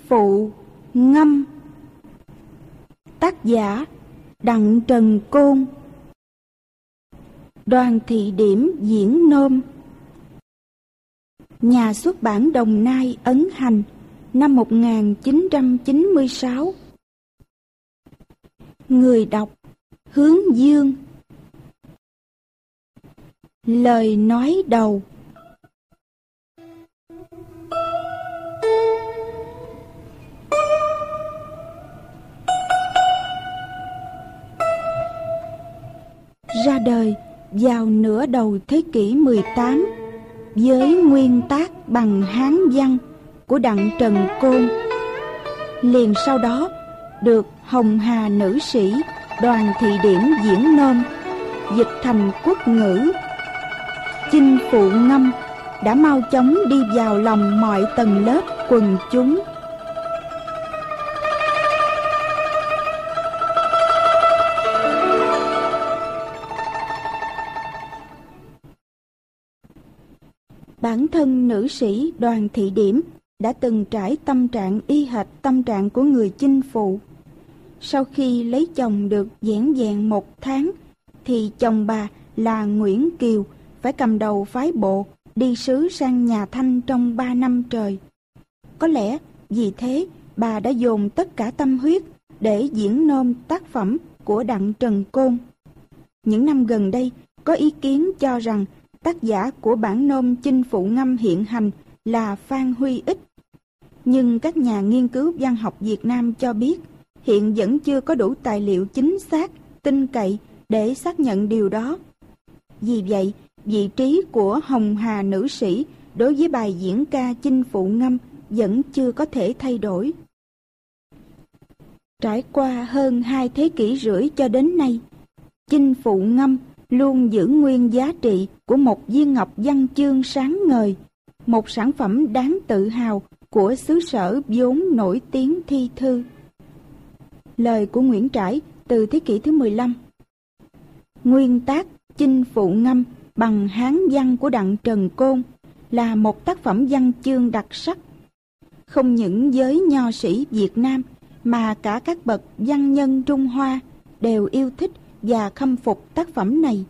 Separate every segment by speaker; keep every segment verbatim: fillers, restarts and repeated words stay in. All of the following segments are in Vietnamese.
Speaker 1: Phụ Ngâm. Tác giả Đặng Trần Côn. Đoàn Thị Điểm diễn nôm. Nhà xuất bản Đồng Nai ấn hành năm một nghìn chín trăm chín mươi sáu. Người đọc Hướng Dương. Lời nói đầu. Ra đời vào nửa đầu thế kỷ mười tám với nguyên tác bằng Hán văn của Đặng Trần Côn. Liền sau đó được Hồng Hà nữ sĩ Đoàn Thị Điểm diễn nôm, dịch thành quốc ngữ. Chinh Phụ Ngâm đã mau chóng đi vào lòng mọi tầng lớp quần chúng. Bản thân nữ sĩ Đoàn Thị Điểm đã từng trải tâm trạng y hệt tâm trạng của người chinh phụ. Sau khi lấy chồng được vẻn vẹn một tháng, thì chồng bà là Nguyễn Kiều phải cầm đầu phái bộ đi sứ sang nhà Thanh trong ba năm trời. Có lẽ vì thế bà đã dồn tất cả tâm huyết để diễn nôm tác phẩm của Đặng Trần Côn. Những năm gần đây có ý kiến cho rằng tác giả của bản nôm Chinh Phụ Ngâm hiện hành là Phan Huy Ích. Nhưng các nhà nghiên cứu văn học Việt Nam cho biết hiện vẫn chưa có đủ tài liệu chính xác, tin cậy để xác nhận điều đó. Vì vậy, vị trí của Hồng Hà nữ sĩ đối với bài diễn ca Chinh Phụ Ngâm vẫn chưa có thể thay đổi. Trải qua hơn hai thế kỷ rưỡi cho đến nay, Chinh Phụ Ngâm luôn giữ nguyên giá trị của một viên ngọc văn chương sáng ngời, một sản phẩm đáng tự hào của xứ sở vốn nổi tiếng thi thư. Lời của Nguyễn Trãi từ thế kỷ thứ mười lăm. Nguyên tác Chinh Phụ Ngâm bằng Hán văn của Đặng Trần Côn là một tác phẩm văn chương đặc sắc. Không những giới nho sĩ Việt Nam mà cả các bậc văn nhân Trung Hoa đều yêu thích và khâm phục tác phẩm này.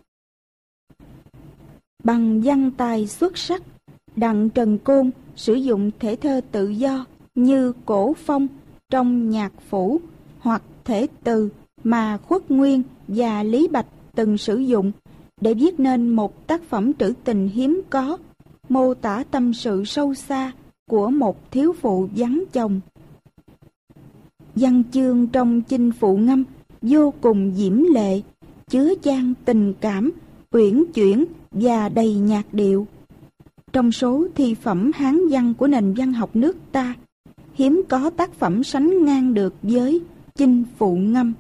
Speaker 1: Bằng văn tài xuất sắc, Đặng Trần Côn sử dụng thể thơ tự do như cổ phong trong nhạc phủ hoặc thể từ mà Khuất Nguyên và Lý Bạch từng sử dụng để viết nên một tác phẩm trữ tình hiếm có, mô tả tâm sự sâu xa của một thiếu phụ vắng chồng. Văn chương trong Chinh Phụ Ngâm vô cùng diễm lệ, chứa chan tình cảm, uyển chuyển và đầy nhạc điệu. Trong số thi phẩm Hán văn của nền văn học nước ta, hiếm có tác phẩm sánh ngang được với Chinh Phụ Ngâm.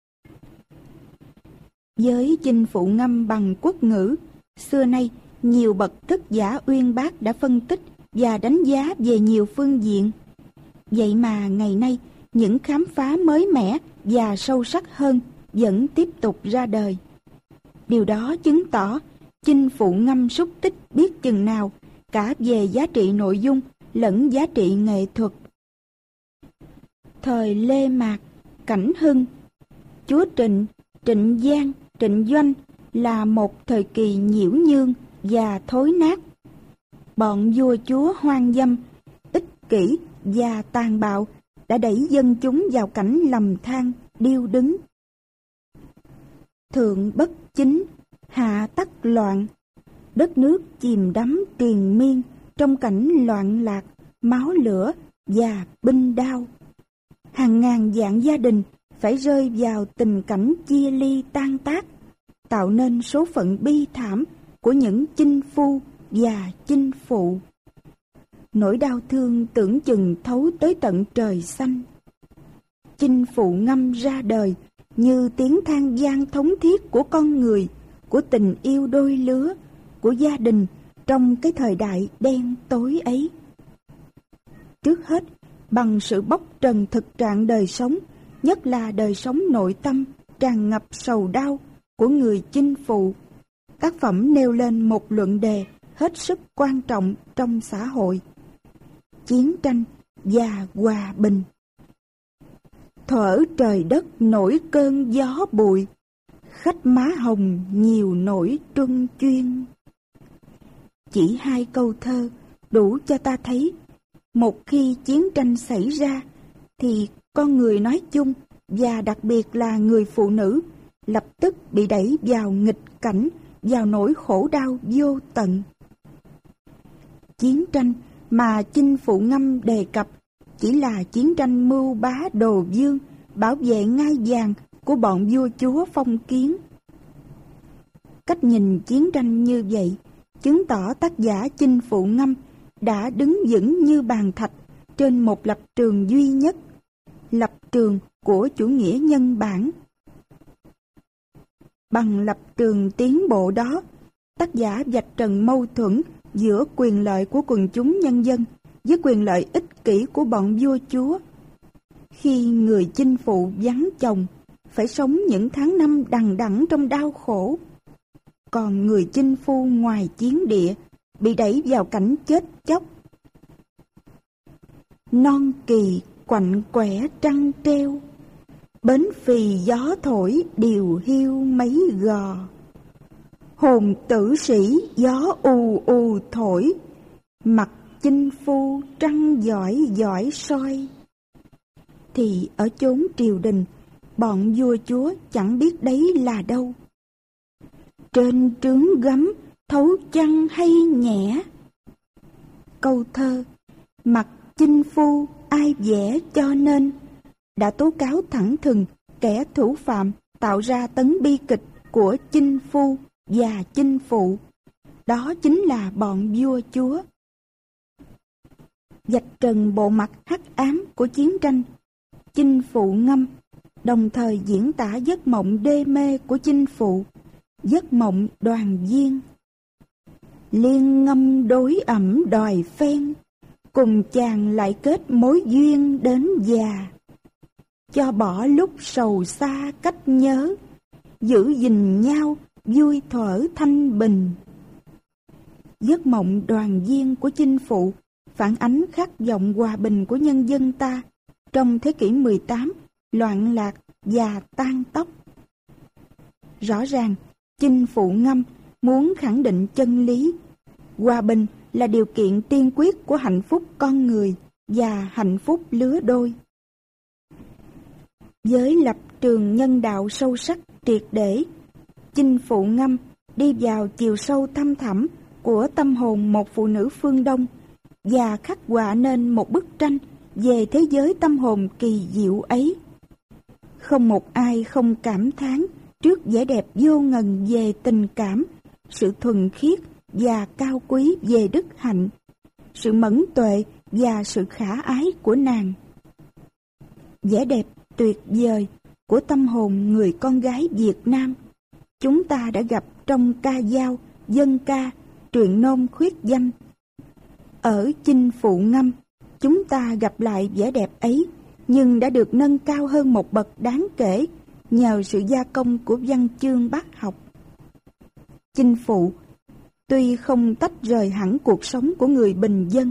Speaker 1: Với Chinh Phụ Ngâm bằng quốc ngữ, xưa nay nhiều bậc thức giả uyên bác đã phân tích và đánh giá về nhiều phương diện. Vậy mà ngày nay, những khám phá mới mẻ và sâu sắc hơn vẫn tiếp tục ra đời. Điều đó chứng tỏ Chinh Phụ Ngâm xúc tích biết chừng nào cả về giá trị nội dung lẫn giá trị nghệ thuật. Thời Lê Mạc, Cảnh Hưng, chúa Trịnh, Trịnh Giang, Trịnh Doanh là một thời kỳ nhiễu nhương và thối nát. Bọn vua chúa hoang dâm, ích kỷ và tàn bạo đã đẩy dân chúng vào cảnh lầm than, điêu đứng. Thượng bất chính, hạ tắc loạn, đất nước chìm đắm triền miên trong cảnh loạn lạc, máu lửa và binh đao. Hàng ngàn vạn gia đình phải rơi vào tình cảnh chia ly tan tác, tạo nên số phận bi thảm của những chinh phu và chinh phụ. Nỗi đau thương tưởng chừng thấu tới tận trời xanh. Chinh Phụ Ngâm ra đời như tiếng than van thống thiết của con người, của tình yêu đôi lứa, của gia đình trong cái thời đại đen tối ấy. Trước hết, bằng sự bóc trần thực trạng đời sống, nhất là đời sống nội tâm tràn ngập sầu đau của người chinh phụ, tác phẩm nêu lên một luận đề hết sức quan trọng trong xã hội. Chiến tranh và hòa bình. Thuở trời đất nổi cơn gió bụi, khách má hồng nhiều nổi truân chuyên. Chỉ hai câu thơ đủ cho ta thấy, một khi chiến tranh xảy ra, thì con người nói chung và đặc biệt là người phụ nữ lập tức bị đẩy vào nghịch cảnh, vào nỗi khổ đau vô tận. Chiến tranh mà Chinh Phụ Ngâm đề cập chỉ là chiến tranh mưu bá đồ vương, bảo vệ ngai vàng của bọn vua chúa phong kiến. Cách nhìn chiến tranh như vậy chứng tỏ tác giả Chinh Phụ Ngâm đã đứng vững như bàn thạch trên một lập trường duy nhất, lập trường của chủ nghĩa nhân bản. Bằng lập trường tiến bộ đó, tác giả vạch trần mâu thuẫn giữa quyền lợi của quần chúng nhân dân với quyền lợi ích kỷ của bọn vua chúa. Khi người chinh phụ vắng chồng, phải sống những tháng năm đằng đẵng trong đau khổ. Còn người chinh phu ngoài chiến địa bị đẩy vào cảnh chết chóc. Non kỳ quạnh quẻ trăng treo, bến phì gió thổi điều hiu mấy gò. Hồn tử sĩ gió ù ù thổi, mặt chinh phu trăng giỏi giỏi soi. Thì ở chốn triều đình, bọn vua chúa chẳng biết đấy là đâu. Trên trướng gấm thấu chăng hay nhẹ. Câu thơ mặt chinh phu ai vẽ cho nên đã tố cáo thẳng thừng kẻ thủ phạm tạo ra tấn bi kịch của chinh phu và chinh phụ. Đó chính là bọn vua chúa. Vạch trần bộ mặt hắc ám của chiến tranh, Chinh Phụ Ngâm đồng thời diễn tả giấc mộng đê mê của chinh phụ, giấc mộng đoàn viên. Liên ngâm đối ẩm đòi phen, cùng chàng lại kết mối duyên đến già. Cho bỏ lúc sầu xa cách nhớ, giữ gìn nhau vui thuở thanh bình. Giấc mộng đoàn viên của chinh phụ phản ánh khát vọng hòa bình của nhân dân ta trong thế kỷ mười tám, loạn lạc và tan tóc. Rõ ràng, Chinh Phụ Ngâm muốn khẳng định chân lý, hòa bình là điều kiện tiên quyết của hạnh phúc con người và hạnh phúc lứa đôi. Với lập trường nhân đạo sâu sắc triệt để, Chinh Phụ Ngâm đi vào chiều sâu thăm thẳm của tâm hồn một phụ nữ phương Đông và khắc họa nên một bức tranh về thế giới tâm hồn kỳ diệu ấy. Không một ai không cảm thán trước vẻ đẹp vô ngần về tình cảm, sự thuần khiết và cao quý về đức hạnh, sự mẫn tuệ và sự khả ái của nàng. Vẻ đẹp tuyệt vời của tâm hồn người con gái Việt Nam chúng ta đã gặp trong ca dao, dân ca, truyện nôm khuyết danh. Ở Chinh Phụ Ngâm, chúng ta gặp lại vẻ đẹp ấy, nhưng đã được nâng cao hơn một bậc đáng kể nhờ sự gia công của văn chương bác học. Chinh phụ tuy không tách rời hẳn cuộc sống của người bình dân.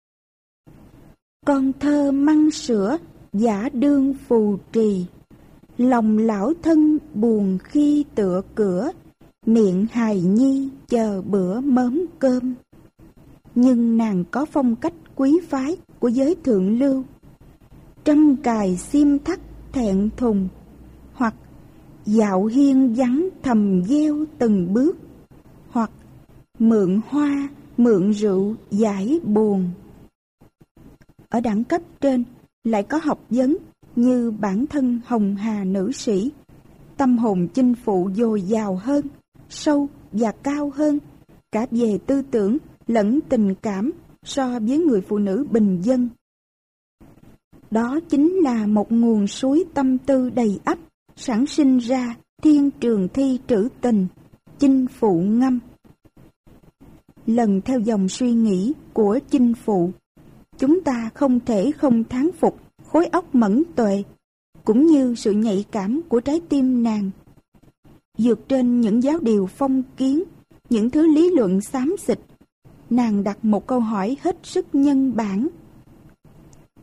Speaker 1: Con thơ măng sữa giả đương phù trì, lòng lão thân buồn khi tựa cửa, miệng hài nhi chờ bữa mớm cơm. Nhưng nàng có phong cách quý phái của giới thượng lưu, trăm cài xiêm thắt thẹn thùng, hoặc dạo hiên vắng thầm gieo từng bước, hoặc mượn hoa mượn rượu giải buồn. Ở đẳng cấp trên lại có học vấn như bản thân hồng hà nữ sĩ, tâm hồn chinh phụ dồi dào hơn, sâu và cao hơn, cả về tư tưởng lẫn tình cảm so với người phụ nữ bình dân. Đó chính là một nguồn suối tâm tư đầy ắp, sản sinh ra thiên trường thi trữ tình, Chinh Phụ Ngâm. Lần theo dòng suy nghĩ của chinh phụ, chúng ta không thể không thán phục khối óc mẫn tuệ, cũng như sự nhạy cảm của trái tim nàng. Vượt trên những giáo điều phong kiến, những thứ lý luận xám xịt, nàng đặt một câu hỏi hết sức nhân bản.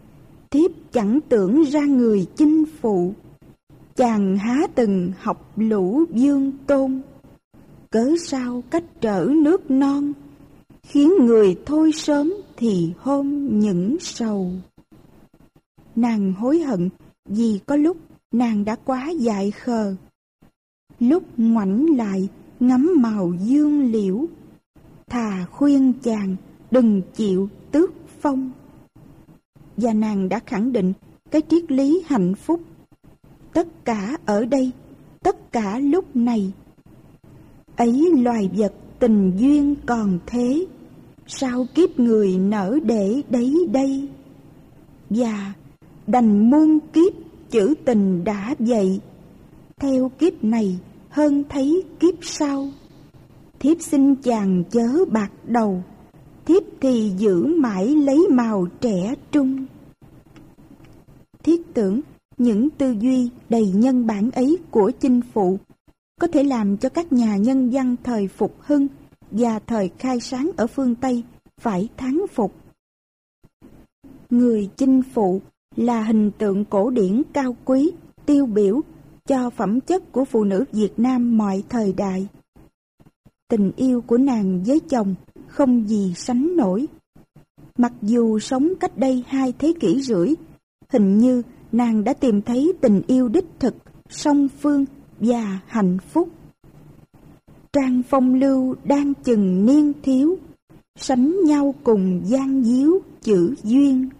Speaker 1: thiếp chẳng tưởng ra người chinh phụ, chàng há từng học lũ dương tôn. Cớ sao cách trở nước non, khiến người thôi sớm thì hôm những sầu. Nàng hối hận vì có lúc nàng đã quá dại khờ, lúc ngoảnh lại ngắm màu dương liễu, thà khuyên chàng đừng chịu tước phong. Và nàng đã khẳng định cái triết lý hạnh phúc: tất cả ở đây, tất cả lúc này. Ấy loài vật tình duyên còn thế, sao kiếp người nở để đấy đây. Và đành muôn kiếp chữ tình đã vậy, theo kiếp này hơn thấy kiếp sau. Thiếp xin chàng chớ bạc đầu, thiếp thì giữ mãi lấy màu trẻ trung. Thiết tưởng những tư duy đầy nhân bản ấy của chinh phụ có thể làm cho các nhà nhân văn thời phục hưng và thời khai sáng ở phương Tây phải thán phục. Người chinh phụ là hình tượng cổ điển cao quý, tiêu biểu cho phẩm chất của phụ nữ Việt Nam mọi thời đại. Tình yêu của nàng với chồng không gì sánh nổi. Mặc dù sống cách đây hai thế kỷ rưỡi, hình như nàng đã tìm thấy tình yêu đích thực, song phương và hạnh phúc. Trang phong lưu đang chừng niên thiếu, sánh nhau cùng gian díu chữ duyên.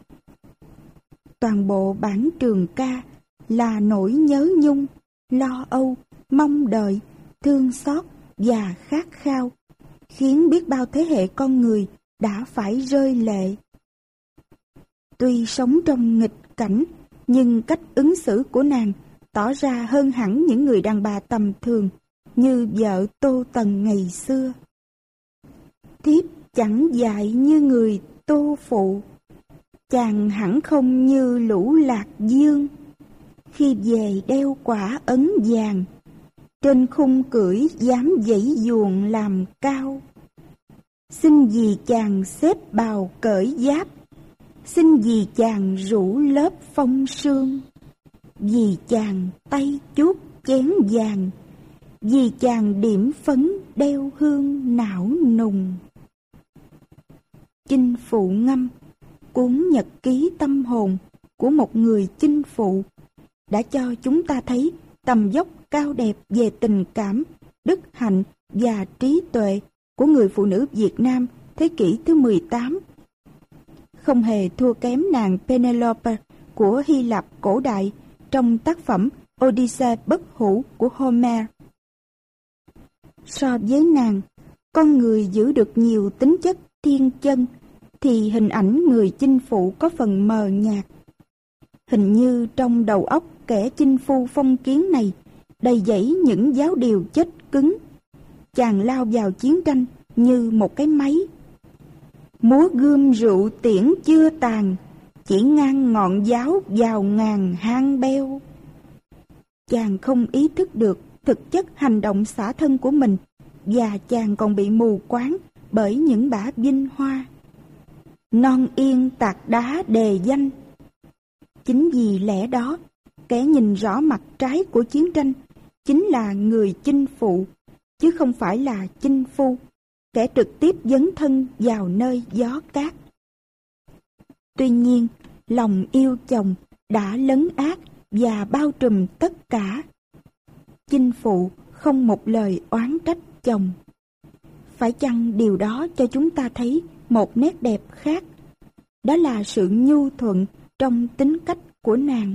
Speaker 1: Toàn bộ bản trường ca là nỗi nhớ nhung, lo âu, mong đợi, thương xót và khát khao, khiến biết bao thế hệ con người đã phải rơi lệ. Tuy sống trong nghịch cảnh, nhưng cách ứng xử của nàng tỏ ra hơn hẳn những người đàn bà tầm thường như vợ Tô Tần ngày xưa. Thiếp chẳng dại như người Tô phụ, chàng hẳn không như lũ lạc dương. Khi về đeo quả ấn vàng, trên khung cưỡi dám dãy duồng làm cao. Xin vì chàng xếp bào cởi giáp, xin vì chàng rủ lớp phong sương. Vì chàng tay chuốt chén vàng, vì chàng điểm phấn đeo hương não nùng. Chinh phụ ngâm, cuốn nhật ký tâm hồn của một người chinh phụ, đã cho chúng ta thấy tầm dốc cao đẹp về tình cảm, đức hạnh và trí tuệ của người phụ nữ Việt Nam thế kỷ thứ mười tám. Không hề thua kém nàng Penelope của Hy Lạp cổ đại trong tác phẩm Odyssey bất hủ của Homer. So với nàng, con người giữ được nhiều tính chất thiên chân, thì hình ảnh người chinh phụ có phần mờ nhạt. Hình như trong đầu óc kẻ chinh phu phong kiến này đầy dẫy những giáo điều chết cứng. Chàng lao vào chiến tranh như một cái máy. Múa gươm rượu tiễn chưa tàn, chỉ ngang ngọn giáo vào ngàn hang beo. Chàng không ý thức được thực chất hành động xả thân của mình, và chàng còn bị mù quáng bởi những bả vinh hoa. Non yên tạc đá đề danh. Chính vì lẽ đó, kẻ nhìn rõ mặt trái của chiến tranh chính là người chinh phụ, chứ không phải là chinh phu, kẻ trực tiếp dấn thân vào nơi gió cát. Tuy nhiên, lòng yêu chồng đã lấn át và bao trùm tất cả. Chinh phụ không một lời oán trách chồng. Phải chăng điều đó cho chúng ta thấy một nét đẹp khác, đó là sự nhu thuận trong tính cách của nàng.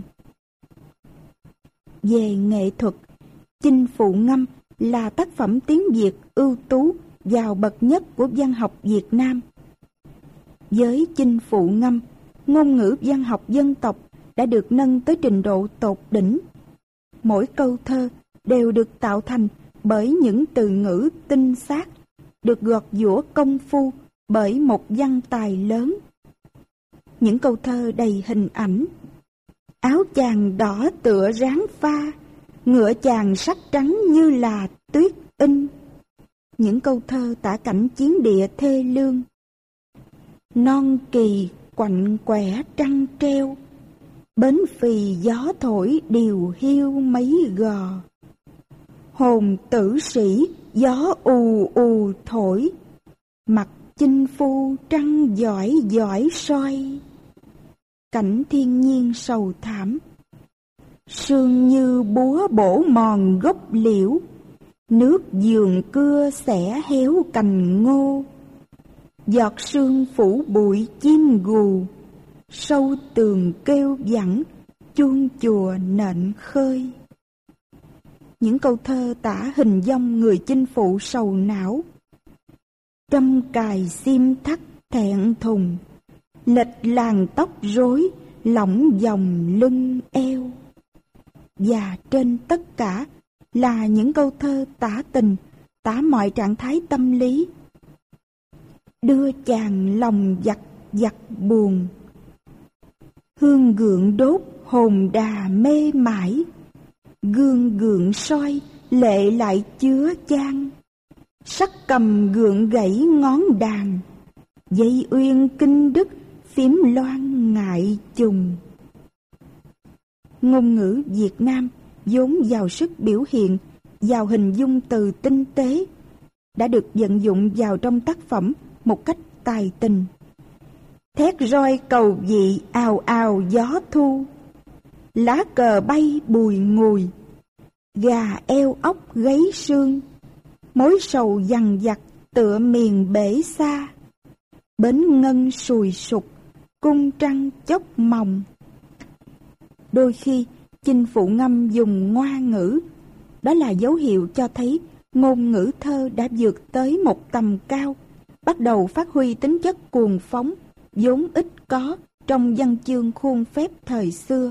Speaker 1: Về nghệ thuật, Chinh phụ ngâm là tác phẩm tiếng Việt ưu tú giàu bậc nhất của văn học Việt Nam. Với Chinh phụ ngâm, ngôn ngữ văn học dân tộc đã được nâng tới trình độ tột đỉnh. Mỗi câu thơ đều được tạo thành bởi những từ ngữ tinh xác, được gọt giũa công phu bởi một văn tài lớn. Những câu thơ đầy hình ảnh. Áo chàng đỏ tựa ráng pha, ngựa chàng sắc trắng như là tuyết in. Những câu thơ tả cảnh chiến địa thê lương. Non kỳ quạnh quẻ trăng treo, bến phì gió thổi điều hiu mấy gò. Hồn tử sĩ gió ù ù thổi, mặt chinh phu trăng giỏi giỏi soi. Cảnh thiên nhiên sầu thảm, sương như búa bổ mòn gốc liễu, nước giường cưa xẻ héo cành ngô. Giọt sương phủ bụi chim gù, sâu tường kêu vẳng, chuông chùa nện khơi. Những câu thơ tả hình dong người chinh phụ sầu não. Trăm cài xiêm thắt thẹn thùng, lệch làn tóc rối, lỏng vòng lưng eo. Và trên tất cả là những câu thơ tả tình, tả mọi trạng thái tâm lý. Đưa chàng lòng giặt giặt buồn, hương gượng đốt hồn đà mê mải. Gương gượng soi lệ lại chứa chan, sắc cầm gượng gãy ngón đàn. Dây uyên kinh đức phím loan ngại trùng. Ngôn ngữ Việt Nam vốn giàu sức biểu hiện, giàu hình dung từ tinh tế, đã được vận dụng vào trong tác phẩm một cách tài tình. Thét roi cầu vị ào ào gió thu, lá cờ bay bùi ngùi, gà eo ốc gáy sương. Mối sầu dằn vặt tựa miền bể xa, bến ngân sùi sụp, cung trăng chốc mòng. Đôi khi chinh phụ ngâm dùng ngoa ngữ, đó là dấu hiệu cho thấy ngôn ngữ thơ đã vượt tới một tầm cao, bắt đầu phát huy tính chất cuồng phóng vốn ít có trong văn chương khuôn phép thời xưa.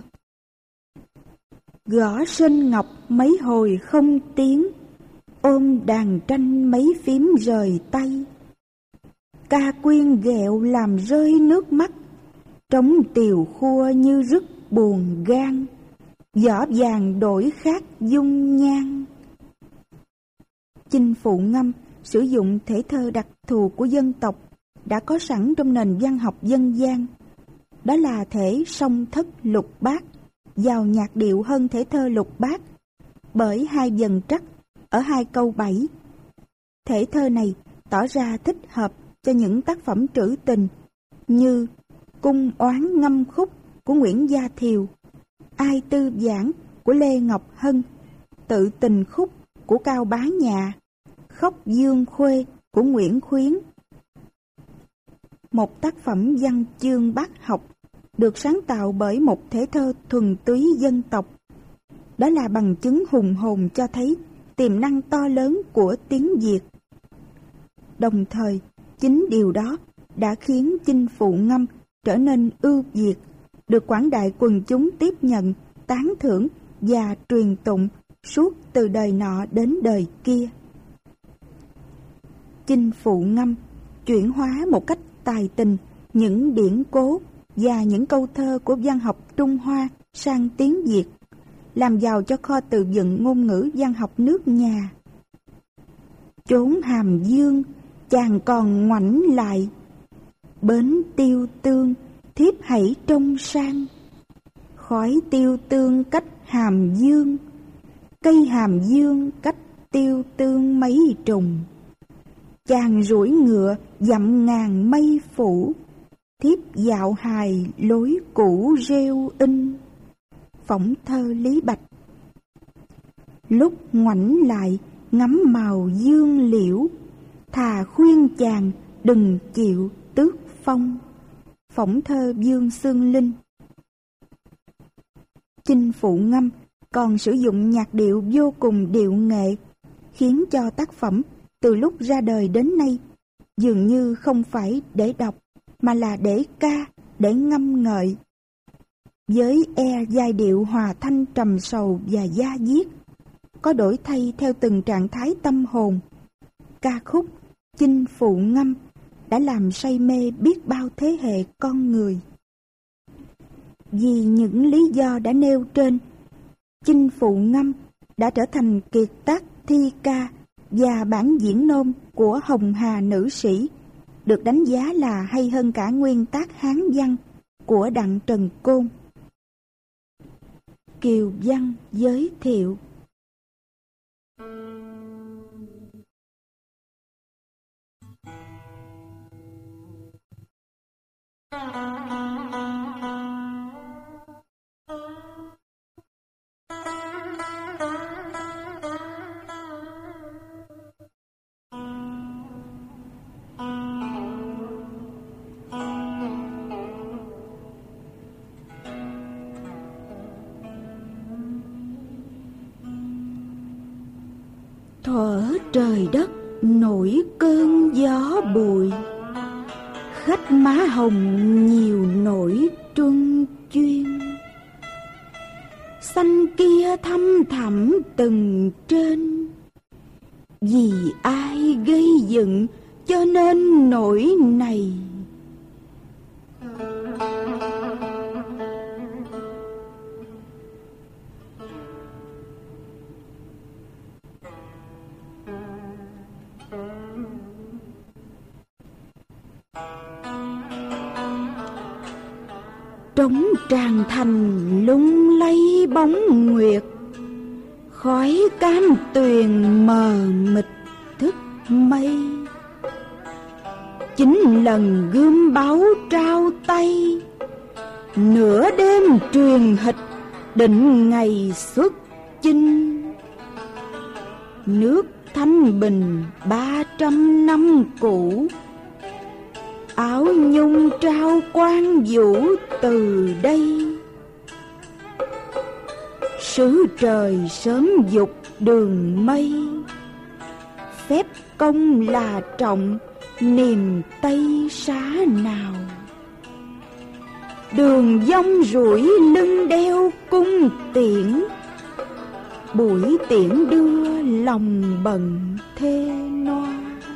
Speaker 1: Gõ sên ngọc mấy hồi không tiếng, ôm đàn tranh mấy phím rời tay. Ca quyên ghẹo làm rơi nước mắt, trống tiều khua như rứt buồn gan. Vỏ vàng đổi khác dung nhan. Chinh phụ ngâm sử dụng thể thơ đặc thù của dân tộc đã có sẵn trong nền văn học dân gian. Đó là thể song thất lục bát, giàu nhạc điệu hơn thể thơ lục bát bởi hai dần trắc ở hai câu bảy. Thể thơ này tỏ ra thích hợp cho những tác phẩm trữ tình như Cung oán ngâm khúc của Nguyễn Gia Thiều, Ai tư giảng của Lê Ngọc Hân, Tự tình khúc của Cao Bá Nhạ, Khóc dương khuê của Nguyễn Khuyến. Một tác phẩm văn chương bác học được sáng tạo bởi một thể thơ thuần túy dân tộc. Đó là bằng chứng hùng hồn cho thấy tiềm năng to lớn của tiếng Việt. Đồng thời, chính điều đó đã khiến chinh phụ ngâm trở nên ưu việt, được quảng đại quần chúng tiếp nhận, tán thưởng và truyền tụng suốt từ đời nọ đến đời kia. Chinh phụ ngâm chuyển hóa một cách tài tình những điển cố và những câu thơ của văn học Trung Hoa sang tiếng Việt, làm giàu cho kho từ vựng ngôn ngữ văn học nước nhà. Chốn hàm dương chàng còn ngoảnh lại, bến tiêu tương thiếp hãy trông sang. Khói tiêu tương cách hàm dương, cây hàm dương cách tiêu tương mấy trùng. Chàng rủi ngựa dặm ngàn mây phủ, thiếp dạo hài lối cũ rêu in. Phỏng thơ Lý Bạch. Lúc ngoảnh lại ngắm màu dương liễu, thà khuyên chàng đừng chịu tước phong. Phỏng thơ Dương Xương Linh. Chinh phụ ngâm còn sử dụng nhạc điệu vô cùng điệu nghệ, khiến cho tác phẩm từ lúc ra đời đến nay dường như không phải để đọc mà là để ca, để ngâm ngợi. Với e giai điệu hòa thanh trầm sầu và da diết, có đổi thay theo từng trạng thái tâm hồn, ca khúc Chinh phụ ngâm đã làm say mê biết bao thế hệ con người. Vì những lý do đã nêu trên, Chinh phụ ngâm đã trở thành kiệt tác thi ca và bản diễn nôm của Hồng Hà nữ sĩ, được đánh giá là hay hơn cả nguyên tác Hán văn của Đặng Trần Côn. Kiều Văn giới thiệu. Thuở trời đất nổi cơn gió bụi, khách má hồng nhiều nổi truân chuyên. Xanh kia thăm thẳm từng trên, vì ai gây dựng cho nên nỗi này. Trống tràng thành lung lay bóng nguyệt, khói cam tuyền mờ mịt thức mây. Chín lần gươm báu trao tay, nửa đêm truyền hịch định ngày xuất chinh. Nước Thanh Bình ba trăm năm cũ, áo nhung trao quan vũ từ đây. Sứ trời sớm dục đường mây, phép công là trọng niềm Tây xá nào. Đường dông rủi lưng đeo cung tiễn, buổi tiễn đưa lòng bận thê noa.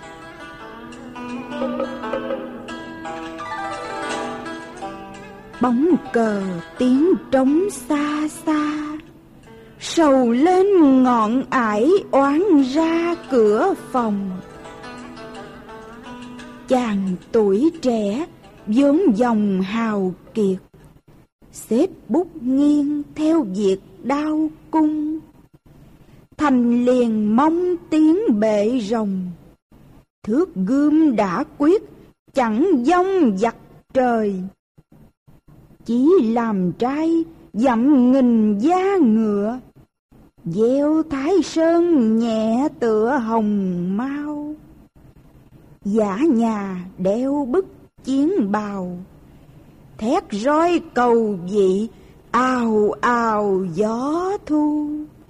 Speaker 1: Bóng cờ tiếng trống xa xa, sầu lên ngọn ải oán ra cửa phòng. Chàng tuổi trẻ vốn dòng hào kiệt, xếp bút nghiêng theo việc đao cung. Thành liền mong tiếng bệ rồng, thước gươm đã quyết chẳng dông giặc trời. Chỉ làm trai dặm nghìn da ngựa, gieo Thái Sơn nhẹ tựa hồng mau. Giả nhà đeo bức chiến bào, thét roi cầu vị ào ào gió thu.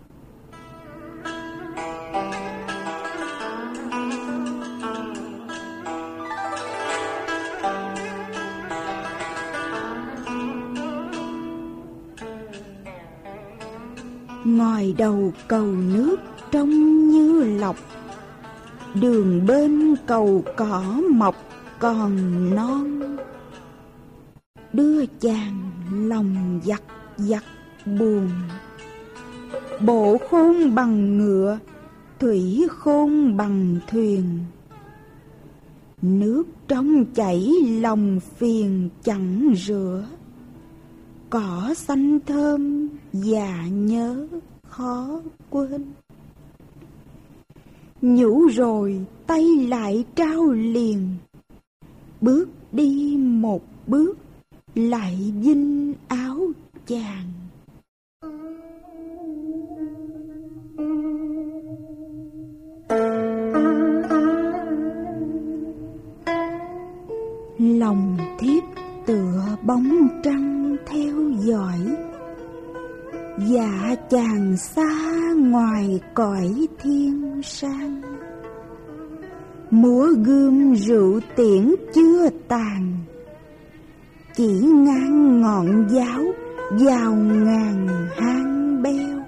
Speaker 1: Ngoài đầu cầu nước trông như lọc, đường bên cầu cỏ mọc còn non. Đưa chàng lòng giặt giặt buồn, bộ khôn bằng ngựa, thủy khôn bằng thuyền. Nước trong chảy lòng phiền chẳng rửa, cỏ xanh thơm già nhớ khó quên. Nhủ rồi tay lại trao liền, bước đi một bước lại vinh áo chàng. Lòng thiếp tựa bóng trăng theo dõi, dạ chàng xa ngoài cõi thiên sang. Múa gươm rượu tiễn chưa tàn, chỉ ngang ngọn giáo vào ngàn hang beo.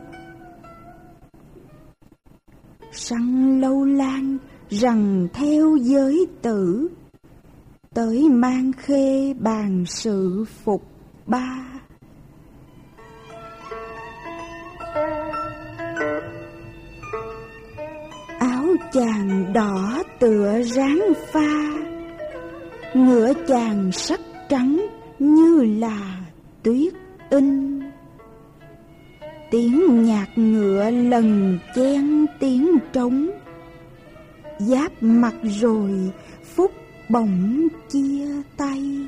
Speaker 1: Săn lâu lan rằng theo giới tử, tới Mang Khê bàn sự phục ba. Áo chàng đỏ tựa ráng pha, ngựa chàng sắc trắng như là tuyết in. Tiếng nhạc ngựa lần chen tiếng trống, giáp mặt rồi phút bỗng chia tay.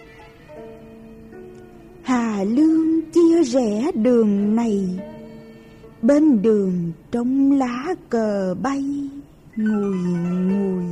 Speaker 1: Hà Lương chia rẽ đường này, bên đường trông lá cờ bay ngùi ngùi.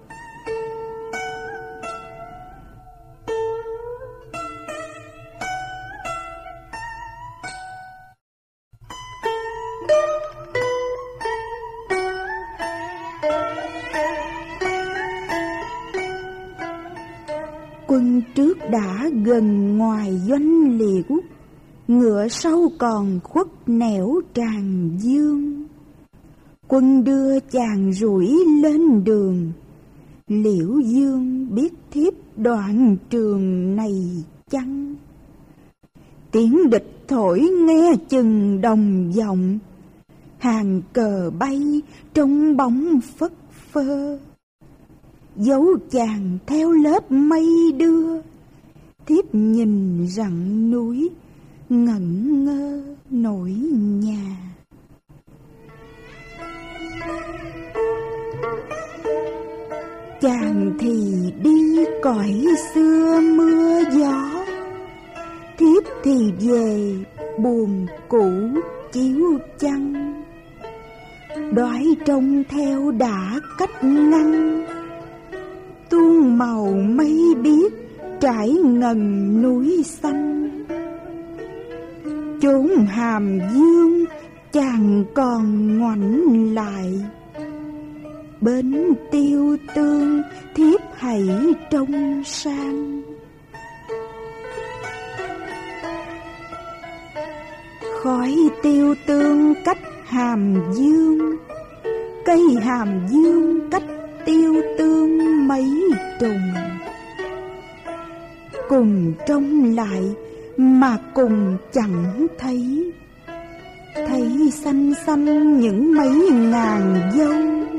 Speaker 1: Quân trước đã gần ngoài doanh liễu, ngựa sau còn khuất nẻo Tràng Dương. Quân đưa chàng rủi lên đường, Liễu Dương biết thiếp đoạn trường này chăng? Tiếng địch thổi nghe chừng đồng vọng, hàng cờ bay trong bóng phất phơ. Dấu chàng theo lớp mây đưa, thiếp nhìn rặng núi ngẩn ngơ nỗi nhà. Chàng thì đi cõi xưa mưa gió, thiếp thì về buồn cũ chiếu chăng. Đoái trông theo đã cách ngăn, tuôn màu mây biếc trải ngần núi xanh. Chốn Hàm Dương chàng còn ngoảnh lại, bên Tiêu Tương thiếp hãy trông sang. Khói Tiêu Tương cách Hàm Dương, cây Hàm Dương cách Tiêu Tương mấy trùng. Cùng trông lại mà cùng chẳng thấy, thấy xanh xanh những mấy ngàn dâu.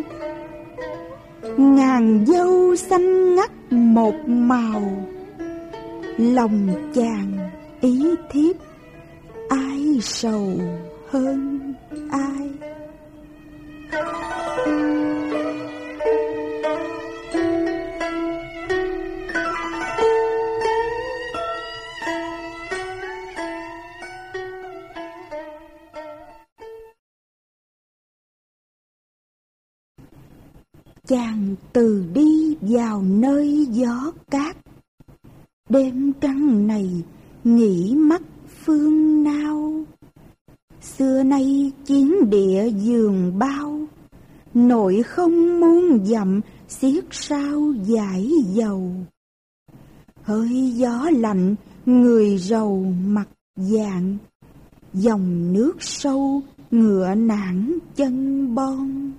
Speaker 1: Ngàn dâu xanh ngắt một màu, lòng chàng ý thiếp ai sầu hơn ai. Chàng từ đi vào nơi gió cát, đêm trăng này nghỉ mắt phương nào. Xưa nay chiến địa giường bao, nội không muôn dặm xiết sao dải dầu. Hơi gió lạnh người rầu mặt dạng, dòng nước sâu ngựa nản chân bon.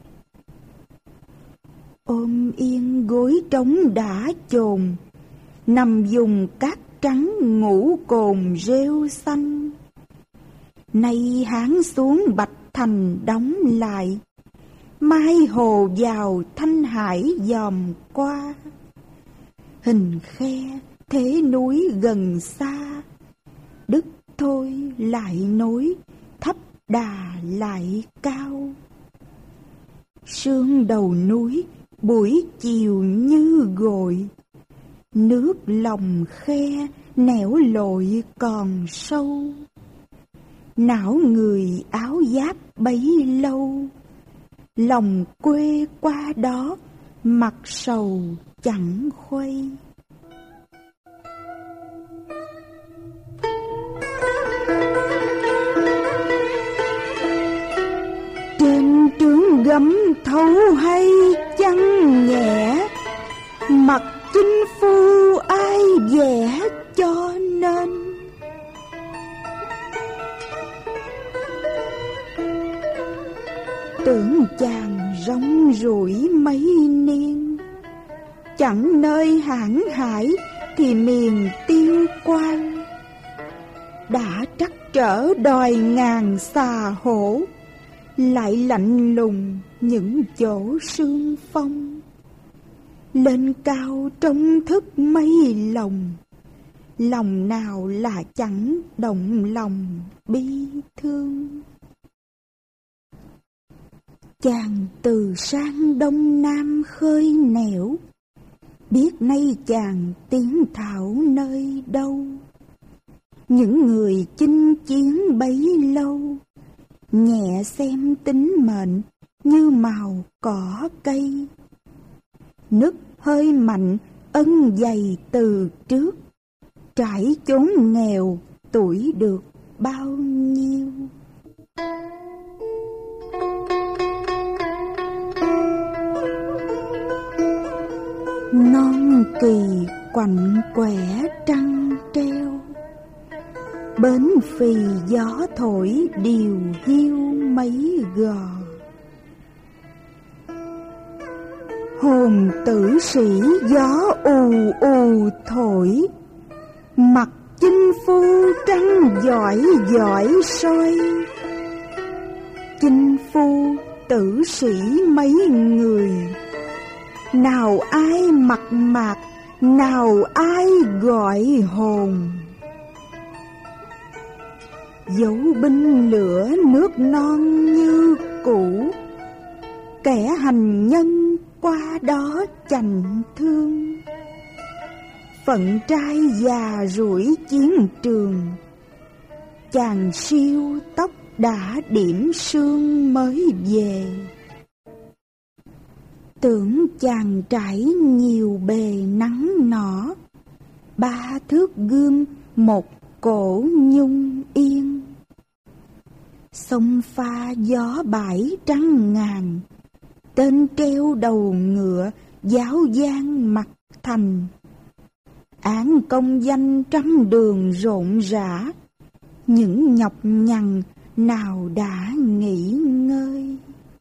Speaker 1: Ôm yên gối trống đã chồn, nằm dùng cát trắng ngủ cồn rêu xanh. Nay hán xuống Bạch Thành đóng lại, mai hồ vào Thanh Hải dòm qua. Hình khe thế núi gần xa, đứt thôi lại nối, thấp đà lại cao. Sương đầu núi buổi chiều như gội, nước lòng khe nẻo lội còn sâu. Não người áo giáp bấy lâu, lòng quê qua đó mặt sầu chẳng khuây. Trên trướng gấm thấu hay chăng nhẹ, mặt chinh phu ai vẽ cho nên. Tưởng chàng rong ruổi mấy niên, chẳng nơi hãn hải thì miền Tiêu Quan. Đã trắc trở đòi ngàn xà hổ, lại lạnh lùng những chỗ sương phong. Lên cao trong thức mây lòng, lòng nào là chẳng động lòng bi thương. Chàng từ sang đông nam khơi nẻo, biết nay chàng tiến thảo nơi đâu. Những người chinh chiến bấy lâu, nhẹ xem tính mệnh như màu cỏ cây. Nức hơi mạnh ân dày từ trước, trải chốn nghèo tuổi được bao nhiêu. Non kỳ quạnh quẻ trăng treo, bến phì gió thổi điều hiu mấy gò. Hồn tử sĩ gió ù ù thổi, mặt chinh phu trăng giỏi giỏi soi. Chinh phu tử sĩ mấy người, nào ai mặn mạc, nào ai gọi hồn. Dấu binh lửa nước non như cũ, kẻ hành nhân qua đó chành thương. Phận trai già rủi chiến trường, chàng siêu tóc đã điểm sương mới về. Tưởng chàng trải nhiều bề nắng nỏ, ba thước gươm một cổ nhung yên. Sông pha gió bãi trăng ngàn, tên treo đầu ngựa giáo giang mặt thành. Án công danh trăm đường rộn rã, những nhọc nhằn nào đã nghỉ ngơi.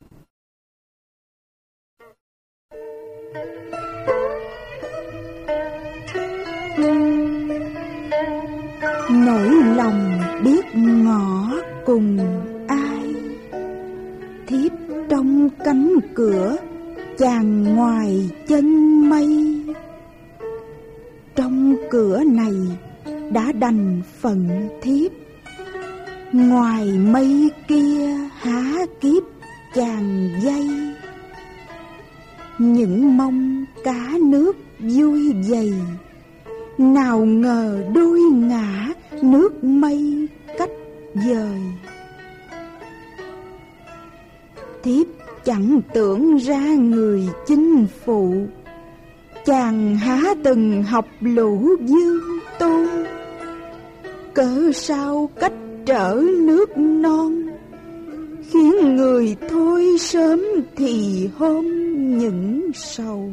Speaker 1: Nỗi lòng biết ngỏ cùng ai, thiếp trong cánh cửa chàng ngoài chân mây. Trong cửa này đã đành phận thiếp, ngoài mây kia há kiếp chàng dây. Những mong cá nước vui vầy, nào ngờ đôi ngả nước mây cách dời. Thiếp chẳng tưởng ra người chinh phụ, chàng há từng học lũ dương tôn. Cớ sao cách trở nước non, khiến người thôi sớm thì hôm những sầu.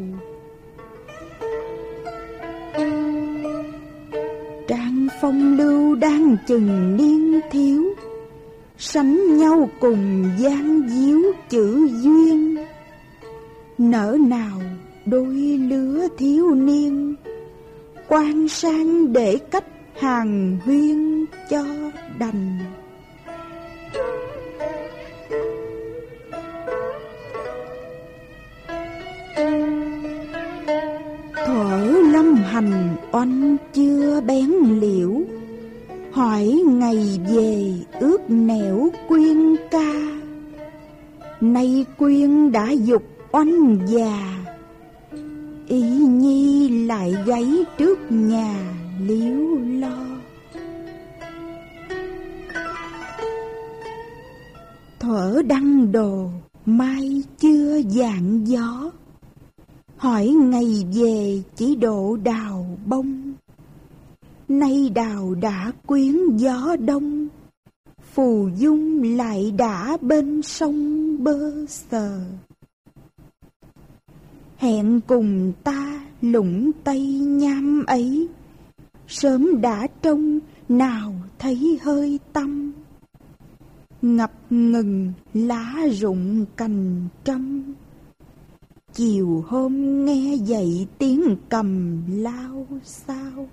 Speaker 1: Trang phong lưu đang chừng niên thiếu, sánh nhau cùng gian díu chữ duyên. Nỡ nào đôi lứa thiếu niên, quan sang để cách hàng huyên cho đành. Thuở lâm hành oanh chưa bén liễu, hỏi ngày về ước nẻo quyên ca. Nay quyên đã dục oanh già, ý nhi lại gáy trước nhà liếu lo. Thuở đăng đồ mai chưa dạng gió, hỏi ngày về chỉ độ đào bông. Nay đào đã quyến gió đông, phù dung lại đã bên sông bơ sờ. Hẹn cùng ta lũng tây nham ấy, sớm đã trông nào thấy hơi tăm. Ngập ngừng lá rụng cành trăm, chiều hôm nghe dậy tiếng cầm lao sao.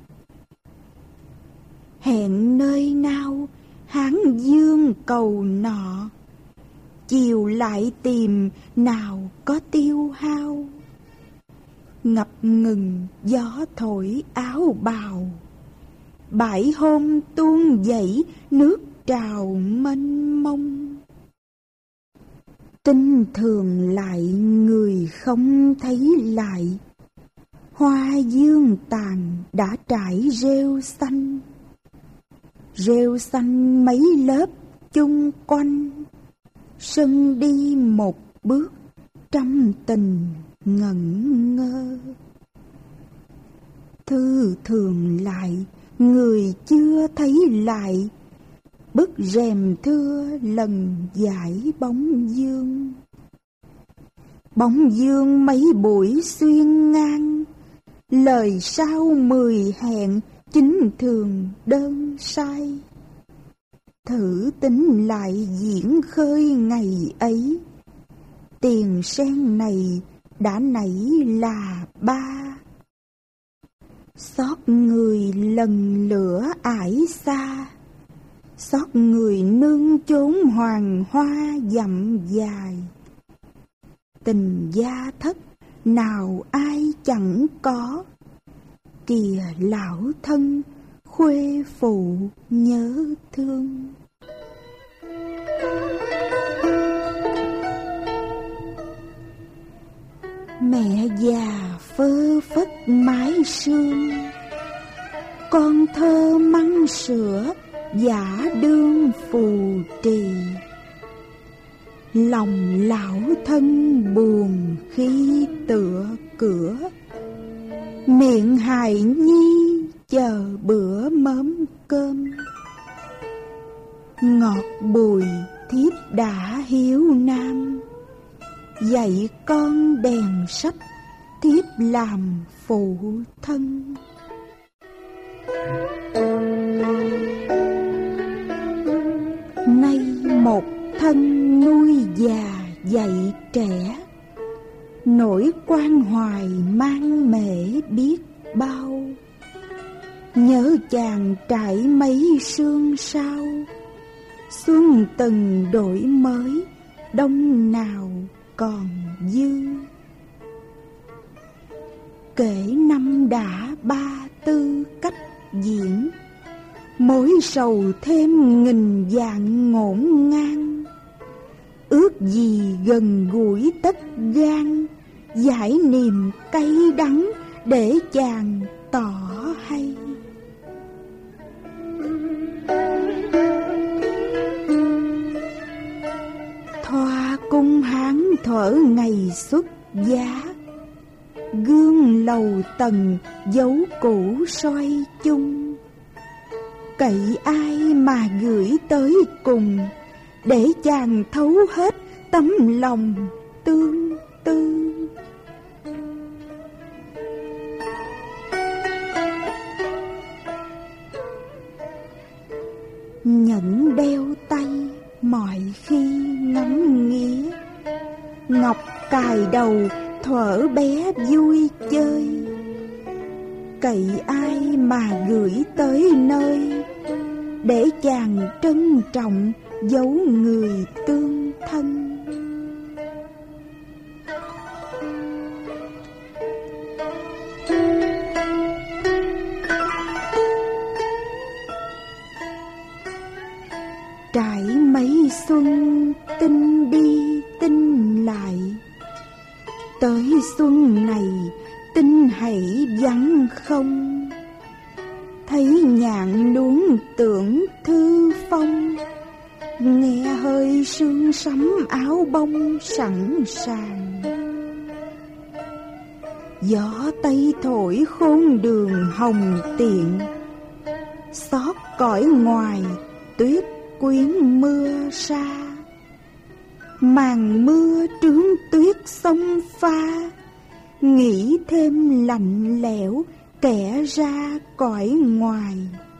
Speaker 1: Hẹn nơi nào Hán dương cầu nọ, chiều lại tìm nào có tiêu hao. Ngập ngừng gió thổi áo bào, bãi hôm tuôn dậy nước trào mênh mông. Tinh thường lại người không thấy lại, hoa dương tàn đã trải rêu xanh. Rêu xanh mấy lớp chung quanh, sân đi một bước trăm tình ngẩn ngơ. Thư thường lại người chưa thấy lại, bức rèm thưa lần dải bóng dương. Bóng dương mấy buổi xuyên ngang, lời sau mười hẹn chính thường đơn sai. Thử tính lại diễn khơi ngày ấy, tiền sen này đã nảy là ba. Xót người lần lửa ải xa, xót người nương chốn hoàng hoa dặm dài. Tình gia thất nào ai chẳng có, kìa lão thân khuê phụ nhớ thương. Mẹ già phơ phất mái sương, con thơ măng sữa giả đương phù trì. Lòng lão thân buồn khi tựa cửa, miệng hài nhi chờ bữa mớm cơm. Ngọt bùi thiếp đã hiếu nam, dạy con đèn sách thiếp làm phụ thân. Nay một thân nuôi già dạy trẻ, nỗi quan hoài mang mễ biết bao. Nhớ chàng trải mấy sương sao, xuân từng đổi mới đông nào còn dư. Kể năm đã ba tư cách diễn, mỗi sầu thêm nghìn dạng ngổn ngang. Ước gì gần gũi tất gan, giải niềm cay đắng để chàng tỏ hay. Thoa cung hán thuở ngày xuất giá, gương lầu tầng dấu cũ soi chung. Cậy ai mà gửi tới cùng, để chàng thấu hết tấm lòng tương tư. Nhẫn đeo tay mọi khi ngắm nghía, ngọc cài đầu thuở bé vui chơi. Cậy ai mà gửi tới nơi, để chàng trân trọng dấu người tương thân. Trải mấy xuân tinh đi tinh lại, tới xuân này tinh hãy vắng không. Thấy nhạn nuống tưởng thư phong, nghe hơi sương sắm áo bông sẵn sàng. Gió tây thổi khôn đường hồng tiện, xót cõi ngoài tuyết quyến mưa sa. Màn mưa trướng tuyết sông pha, nghĩ thêm lạnh lẽo kẻ ra cõi ngoài.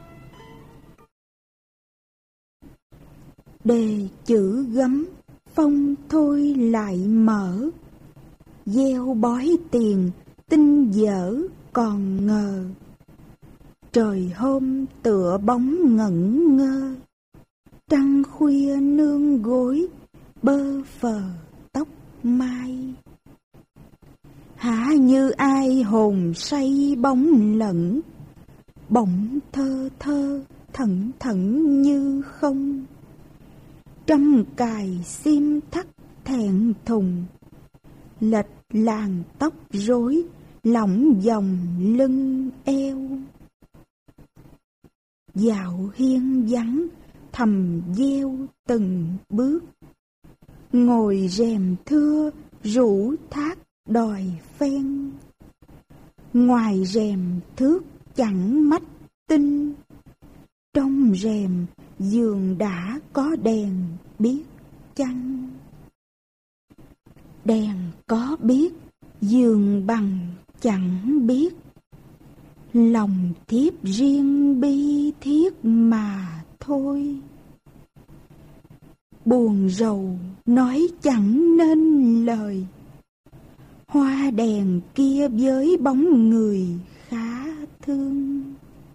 Speaker 1: Đề chữ gấm phong thôi lại mở, gieo bói tiền tinh dở còn ngờ. Trời hôm tựa bóng ngẩn ngơ, trăng khuya nương gối bơ phờ tóc mai. Hả như ai hồn say bóng lẫn, bỗng thơ thơ thẩn thẩn như không. Trăm cài xiêm thắt thẹn thùng, lệch làn tóc rối lỏng vòng lưng eo. Dạo hiên vắng thầm gieo từng bước, ngồi rèm thưa rủ thác đòi phen. Ngoài rèm thước chẳng mắt tinh, trong rèm giường đã có đèn biết chăng. Đèn có biết, giường bằng chẳng biết, lòng thiếp riêng bi thiết mà thôi. Buồn rầu nói chẳng nên lời, hoa đèn kia với bóng người khá thương.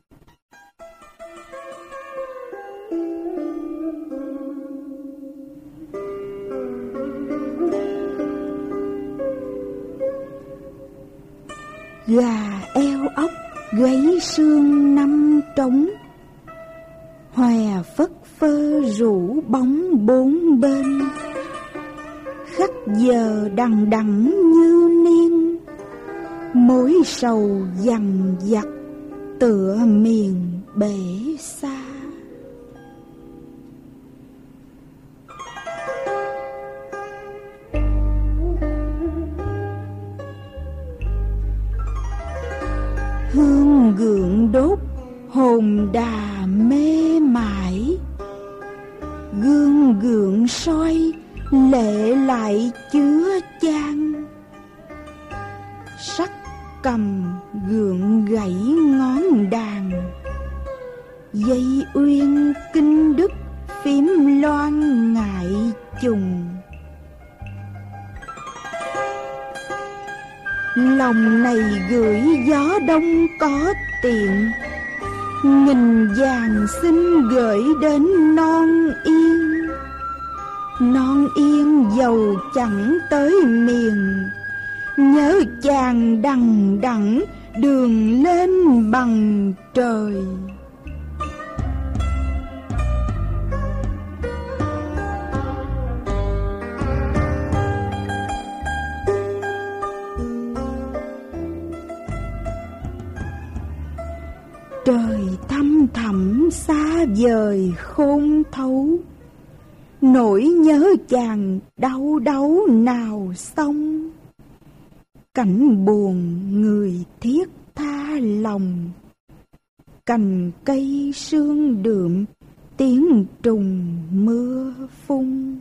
Speaker 1: Gà eo ốc gáy xương năm trống, hòe phất phơ rủ bóng bốn bên. Khắc giờ đằng đẵng như niên, mối sầu dằn vặt tựa miền bể xa. Hương gượng đốt hồn đà mê mải, gương gượng soi lệ lại chứa chan. Sắc cầm gượng gãy ngón đàn, dây uyên kinh đức phím loan ngại trùng. Lòng này gửi gió đông có tiện, nghìn vàng xin gửi đến non yên. Non yên dầu chẳng tới miền, nhớ chàng đằng đẵng đường lên bằng trời. Trời thăm thẳm xa vời khôn thấu, nỗi nhớ chàng đau đáu nào xong. Cảnh buồn người thiết tha lòng, cành cây sương đượm tiếng trùng mưa phun.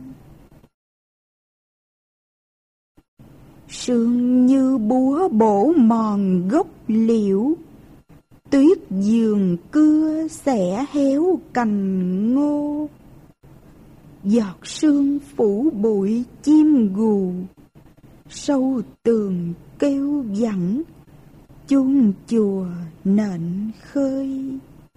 Speaker 1: Sương như búa bổ mòn gốc liễu, tuyết giường cưa xẻ héo cành ngô. Giọt sương phủ bụi chim gù, sâu tường kêu vẳng, chuông chùa nện khơi.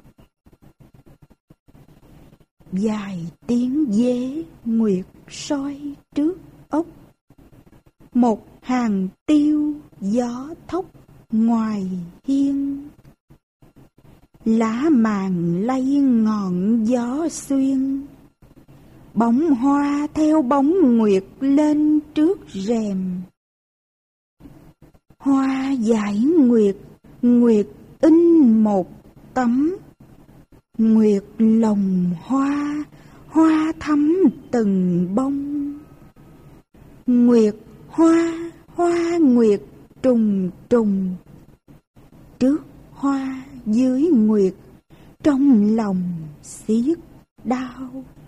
Speaker 1: Vài tiếng dế nguyệt soi trước ốc, một hàng tiêu gió thốc ngoài hiên. Lá màng lay ngọn gió xuyên, bóng hoa theo bóng nguyệt lên trước rèm. Hoa giải nguyệt, nguyệt in một tấm, nguyệt lồng hoa, hoa thắm từng bông. Nguyệt hoa, hoa nguyệt trùng trùng, trước hoa dưới nguyệt trong lòng xiết đau.